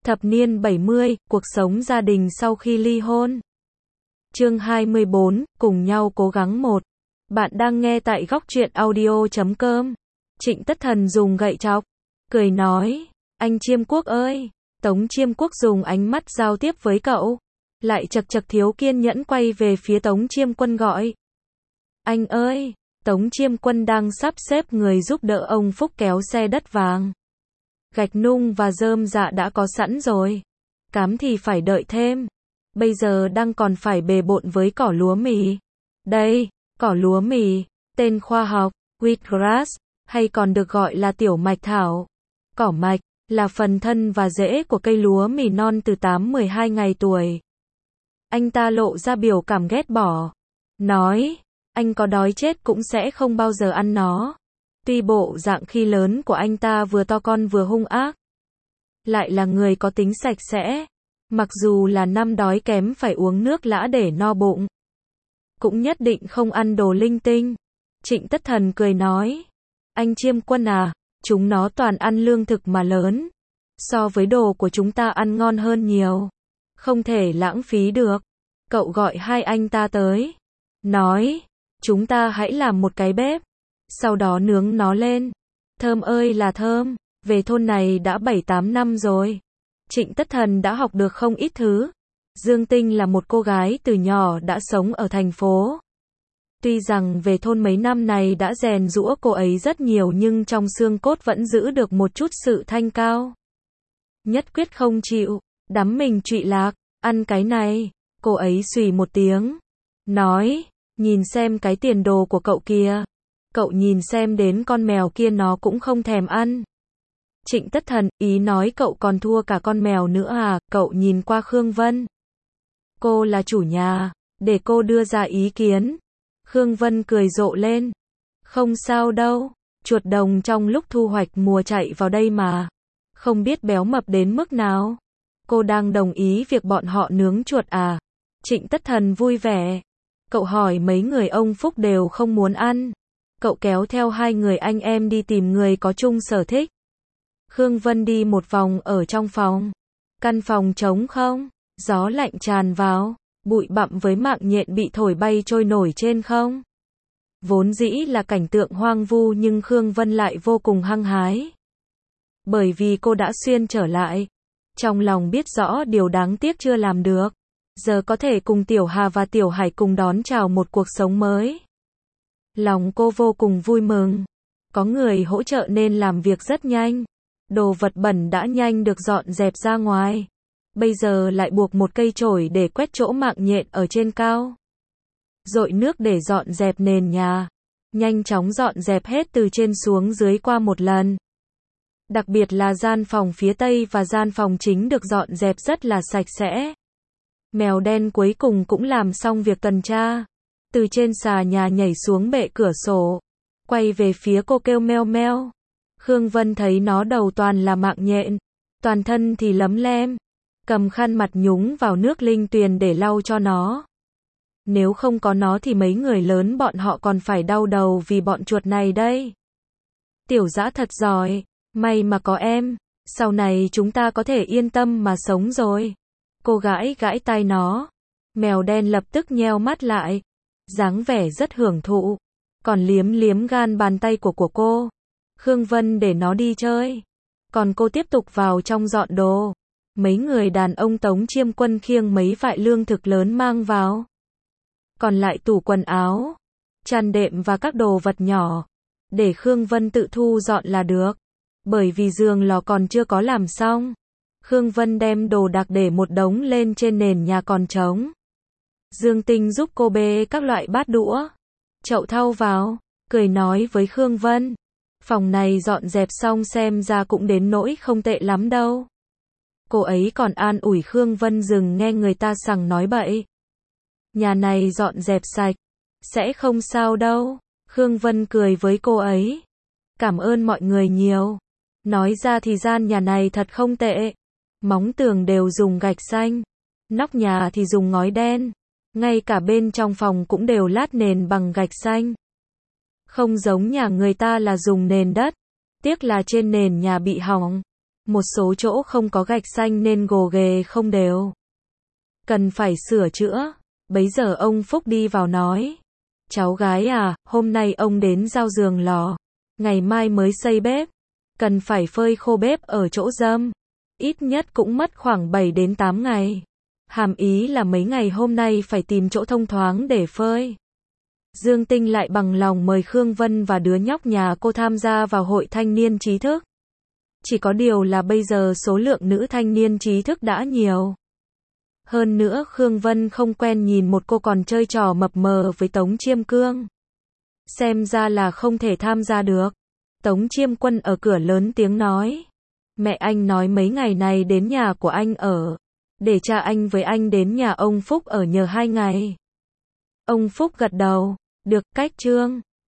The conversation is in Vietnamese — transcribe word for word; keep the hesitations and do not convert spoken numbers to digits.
Thập niên bảy mươi, cuộc sống gia đình sau khi ly hôn. Chương hai mươi bốn, cùng nhau cố gắng một. Bạn đang nghe tại góc truyện audio chấm com. Trịnh Tất Thần dùng gậy chọc, cười nói, anh Chiêm Quốc ơi. Tống Chiêm Quốc dùng ánh mắt giao tiếp với cậu. Lại chật chật thiếu kiên nhẫn quay về phía Tống Chiêm Quân gọi. Anh ơi. Tống Chiêm Quân đang sắp xếp người giúp đỡ ông Phúc kéo xe đất vàng. Gạch nung và rơm dạ đã có sẵn rồi. Cám thì phải đợi thêm. Bây giờ đang còn phải bề bộn với cỏ lúa mì. Đây, cỏ lúa mì, tên khoa học, wheatgrass, hay còn được gọi là tiểu mạch thảo. Cỏ mạch, là phần thân và rễ của cây lúa mì non từ tám đến mười hai ngày tuổi. Anh ta lộ ra biểu cảm ghét bỏ. Nói, anh có đói chết cũng sẽ không bao giờ ăn nó. Tuy bộ dạng khi lớn của anh ta vừa to con vừa hung ác, lại là người có tính sạch sẽ. Mặc dù là năm đói kém phải uống nước lã để no bụng, cũng nhất định không ăn đồ linh tinh. Trịnh Tất Thần cười nói, anh Chiêm Quân à, chúng nó toàn ăn lương thực mà lớn. So với đồ của chúng ta ăn ngon hơn nhiều. Không thể lãng phí được. Cậu gọi hai anh ta tới. Nói, chúng ta hãy làm một cái bếp. Sau đó nướng nó lên. Thơm ơi là thơm. Về thôn này đã bảy tám năm rồi. Trịnh Tất Thần đã học được không ít thứ. Dương Tinh là một cô gái từ nhỏ đã sống ở thành phố. Tuy rằng về thôn mấy năm này đã rèn giũa cô ấy rất nhiều nhưng trong xương cốt vẫn giữ được một chút sự thanh cao. Nhất quyết không chịu, đắm mình trụy lạc, ăn cái này. Cô ấy xùy một tiếng. Nói, nhìn xem cái tiền đồ của cậu kìa. Cậu nhìn xem đến con mèo kia nó cũng không thèm ăn. Trịnh Tất Thần, ý nói cậu còn thua cả con mèo nữa à, cậu nhìn qua Khương Vân. Cô là chủ nhà, để cô đưa ra ý kiến. Khương Vân cười rộ lên. Không sao đâu, chuột đồng trong lúc thu hoạch mùa chạy vào đây mà. Không biết béo mập đến mức nào. Cô đang đồng ý việc bọn họ nướng chuột à? Trịnh Tất Thần vui vẻ. Cậu hỏi mấy người ông Phúc đều không muốn ăn. Cậu kéo theo hai người anh em đi tìm người có chung sở thích. Khương Vân đi một vòng ở trong phòng. Căn phòng trống không, gió lạnh tràn vào, bụi bặm với mạng nhện bị thổi bay trôi nổi trên không. Vốn dĩ là cảnh tượng hoang vu nhưng Khương Vân lại vô cùng hăng hái. Bởi vì cô đã xuyên trở lại. Trong lòng biết rõ điều đáng tiếc chưa làm được. Giờ có thể cùng Tiểu Hà và Tiểu Hải cùng đón chào một cuộc sống mới. Lòng cô vô cùng vui mừng. Có người hỗ trợ nên làm việc rất nhanh. Đồ vật bẩn đã nhanh được dọn dẹp ra ngoài. Bây giờ lại buộc một cây chổi để quét chỗ mạng nhện ở trên cao. Dội nước để dọn dẹp nền nhà. Nhanh chóng dọn dẹp hết từ trên xuống dưới qua một lần. Đặc biệt là gian phòng phía tây và gian phòng chính được dọn dẹp rất là sạch sẽ. Mèo đen cuối cùng cũng làm xong việc tuần tra. Từ trên xà nhà nhảy xuống bệ cửa sổ. Quay về phía cô kêu meo meo. Khương Vân thấy nó đầu toàn là mạng nhện. Toàn thân thì lấm lem. Cầm khăn mặt nhúng vào nước linh tuyền để lau cho nó. Nếu không có nó thì mấy người lớn bọn họ còn phải đau đầu vì bọn chuột này đây. Tiểu Dã thật giỏi. May mà có em. Sau này chúng ta có thể yên tâm mà sống rồi. Cô gãi gãi tai nó. Mèo đen lập tức nheo mắt lại. Dáng vẻ rất hưởng thụ. Còn liếm liếm gan bàn tay của của cô. Khương Vân để nó đi chơi. Còn cô tiếp tục vào trong dọn đồ. Mấy người đàn ông Tống Chiêm Quân khiêng mấy vại lương thực lớn mang vào. Còn lại tủ quần áo, chăn đệm và các đồ vật nhỏ. Để Khương Vân tự thu dọn là được. Bởi vì giường lò còn chưa có làm xong. Khương Vân đem đồ đạc để một đống lên trên nền nhà còn trống. Dương Tinh giúp cô bê các loại bát đũa, chậu thau vào, cười nói với Khương Vân. Phòng này dọn dẹp xong xem ra cũng đến nỗi không tệ lắm đâu. Cô ấy còn an ủi Khương Vân dừng nghe người ta sằng nói bậy. Nhà này dọn dẹp sạch, sẽ không sao đâu. Khương Vân cười với cô ấy. Cảm ơn mọi người nhiều. Nói ra thì gian nhà này thật không tệ. Móng tường đều dùng gạch xanh. Nóc nhà thì dùng ngói đen. Ngay cả bên trong phòng cũng đều lát nền bằng gạch xanh. Không giống nhà người ta là dùng nền đất. Tiếc là trên nền nhà bị hỏng. Một số chỗ không có gạch xanh nên gồ ghề không đều. Cần phải sửa chữa. Bấy giờ ông Phúc đi vào nói. Cháu gái à, hôm nay ông đến giao giường lò. Ngày mai mới xây bếp. Cần phải phơi khô bếp ở chỗ râm. Ít nhất cũng mất khoảng bảy đến tám ngày. Hàm ý là mấy ngày hôm nay phải tìm chỗ thông thoáng để phơi. Dương Tinh lại bằng lòng mời Khương Vân và đứa nhóc nhà cô tham gia vào hội thanh niên trí thức. Chỉ có điều là bây giờ số lượng nữ thanh niên trí thức đã nhiều. Hơn nữa Khương Vân không quen nhìn một cô còn chơi trò mập mờ với Tống Chiêm Cương. Xem ra là không thể tham gia được. Tống Chiêm Quân ở cửa lớn tiếng nói. Mẹ anh nói mấy ngày này đến nhà của anh ở. Để cha anh với anh đến nhà ông Phúc ở nhờ hai ngày. Ông Phúc gật đầu. Được, cách Trương.